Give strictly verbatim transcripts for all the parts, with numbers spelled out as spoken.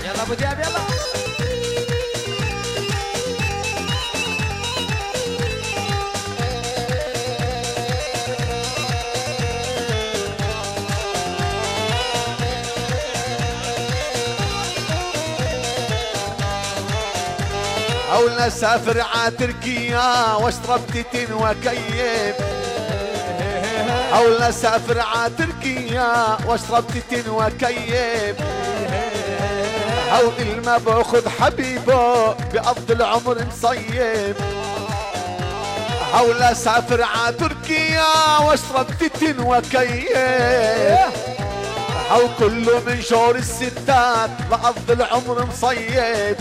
يلا ابو دياب يلا. او نسافر ع تركيا واشرب تيتين وكيف، او نسافر ع تركيا واشرب تيتين وكيف، او الما باخذ حبيبه بقضي العمر مصيف، او نسافر ع تركيا واشرب تيتين وكيف، او كله من شعور الستات بقضي العمر مصيف.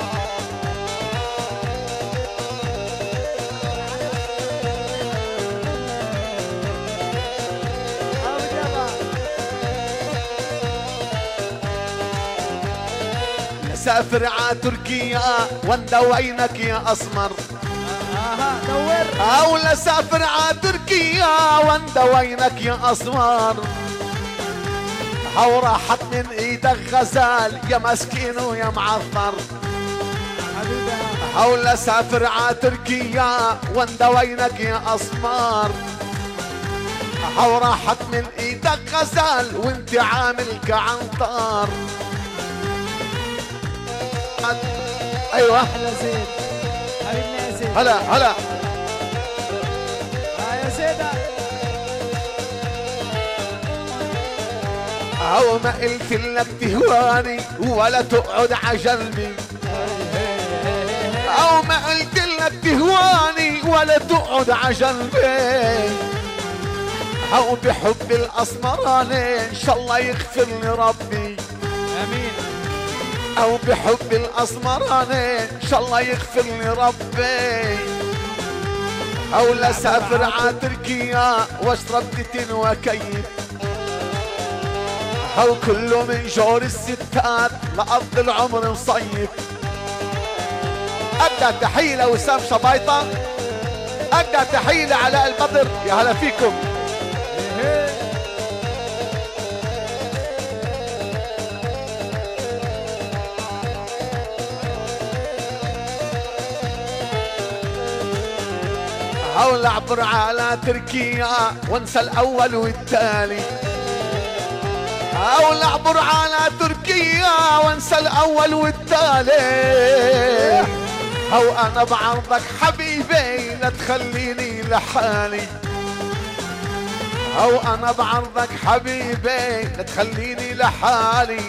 سافر ع تركيا وندوينك يا اسمر، اها دور. او لسافر ع تركيا وندوينك يا اسمر، او راحت من ايدك غزال يا مسكين ويا معثر، او لسافر ع تركيا وندوينك يا اسمر، او راحت من ايدك غزال وانت عامل كعنطر. ايوه احلى زيد حبيبنا يا زيد. هلا هلا ها يا زيدة. او ما قلت لك تهواني ولا تقعد عجنبي، او ما قلت لك تهواني ولا تقعد عجنبي، او بحب الاسمراني ان شاء الله يغفر لي ربي، امين. او بحب الاسمراني ان شاء الله يغفر لي ربي، او لسافر ع تركيا واشرب تيتين وكيف، او كله من جور الستات لقضي العمر مصيف. ابدا تحيه لوسام شبايطه، ابدا تحيه لعلاء البدر، يا هلا فيكم. او نعبر على تركيا وانسى الاول والتالي، او نعبر على تركيا وانسى الاول والتالي، او انا بعرضك حبيبي لا تخليني لحالي، او انا بعرضك حبيبي لا تخليني لحالي.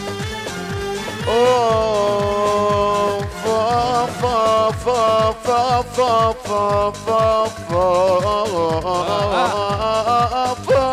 اوه فا فا فا فا فا فا فا فا